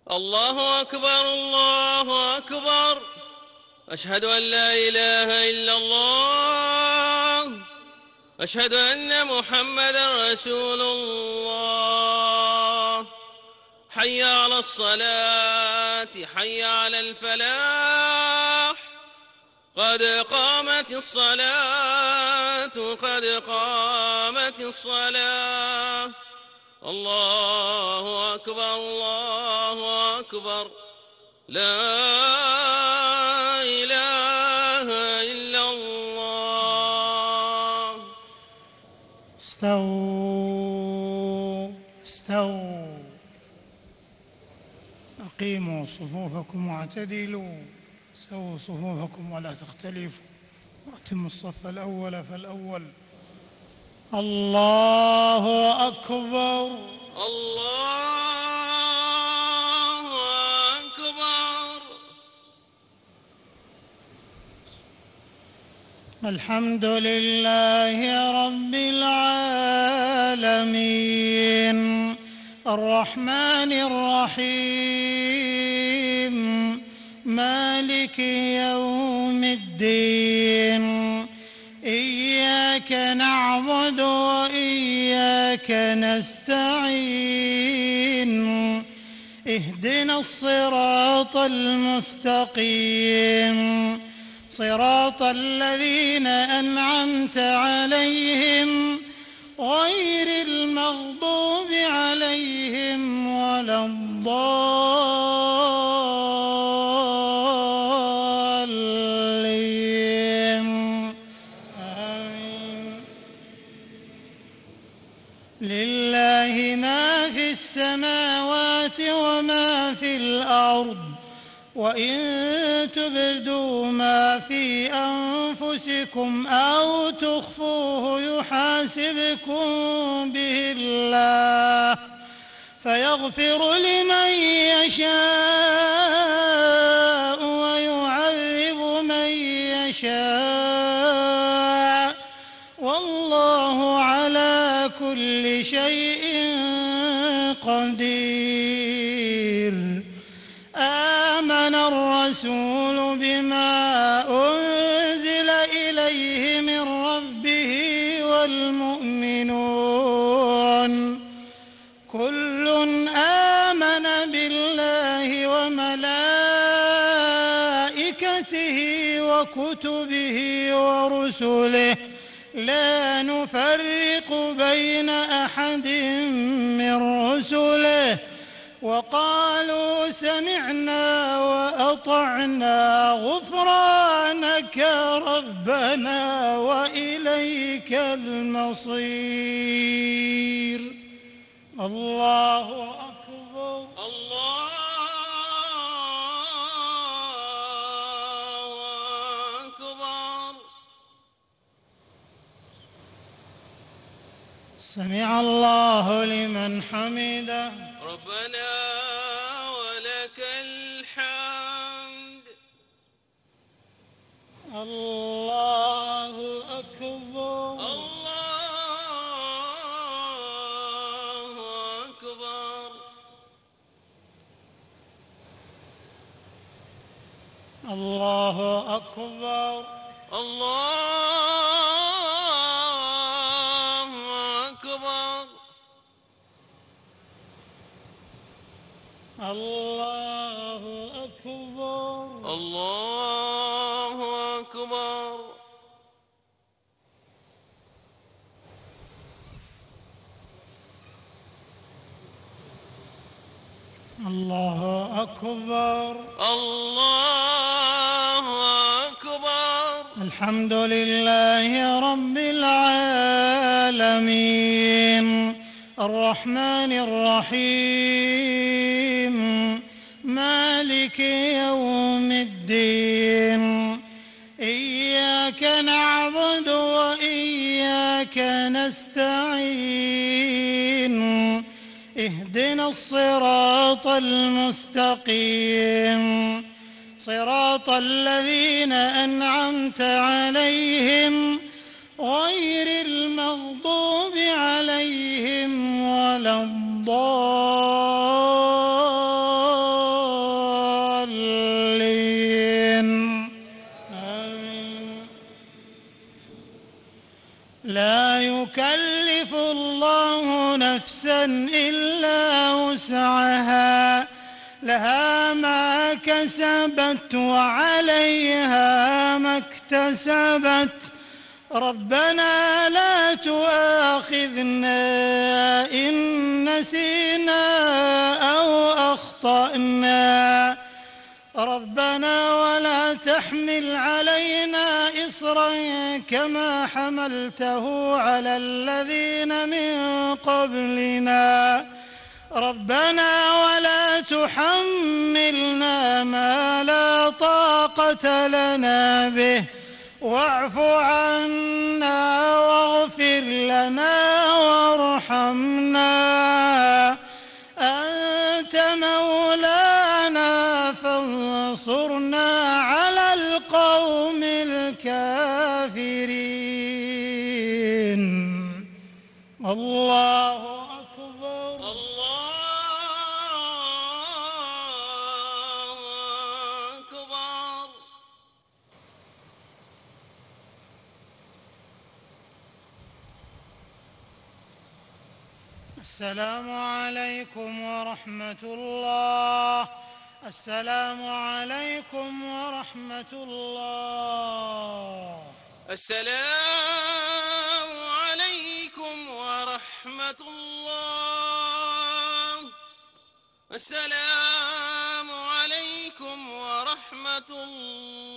الله أكبر الله أكبر. أشهد أن لا إله إلا الله. أشهد أن محمدا رسول الله. حي على الصلاة حي على الفلاح. قد قامت الصلاة قد قامت الصلاة. الله أكبر الله أكبر. لا إله إلا الله. استووا استووا، أقيموا صفوفكم واعتدلوا، سووا صفوفكم ولا تختلفوا، وأتموا الصف الأول فالأول. الله أكبر الله أكبر. الحمد لله رب العالمين الرحمن الرحيم مالك يوم الدين. إياك نعبد وإياك نستعين. اهدنا الصراط المستقيم، صراط الذين أنعمت عليهم غير المغضوب عليهم ولا الضالين. آمين. لله ما في السماوات وما في الأرض، وإن تبدوا ما في أنفسكم أو تخفوه يحاسبكم به الله، فيغفر لمن يشاء ويعذب من يشاء، والله على كل شيء قدير. آمن الرسول بما أنزل إليه من ربه والمؤمنون كل آمن بالله وملائكته وكتبه ورسله لا نفرق بين أحد من رسله، وقالوا سمعنا وأطعنا غفرانك ربنا وإليك المصير. الله أكبر الله أكبر. سمع الله لمن حمده. ربنا ولك الحمد. الله أكبر الله أكبر. الله أكبر الله أكبر. الله أكبر الله أكبر. الله أكبر الله أكبر. الحمد لله رب العالمين الرحمن الرحيم مالك يوم الدين. إياك نعبد وإياك نستعين. اهدنا الصراط المستقيم، صراط الذين أنعمت عليهم غير المغضوب عليهم ولا الضالين. نفسا إلا وسعها لها ما كسبت وعليها ما اكتسبت ربنا لا تؤاخذنا إن نسينا أو أخطأنا ربنا ولا تحمل علينا إصرا كما حملته على الذين من قبلنا ربنا ولا تحملنا ما لا طاقة لنا به واعف عنا واغفر لنا وارحمنا أنت مولانا فانصرنا على القوم الكافرين. الله أكبر. الله أكبر. السلام عليكم ورحمة الله. السلام عليكم ورحمة الله. السلام عليكم ورحمة الله. السلام عليكم ورحمة الله.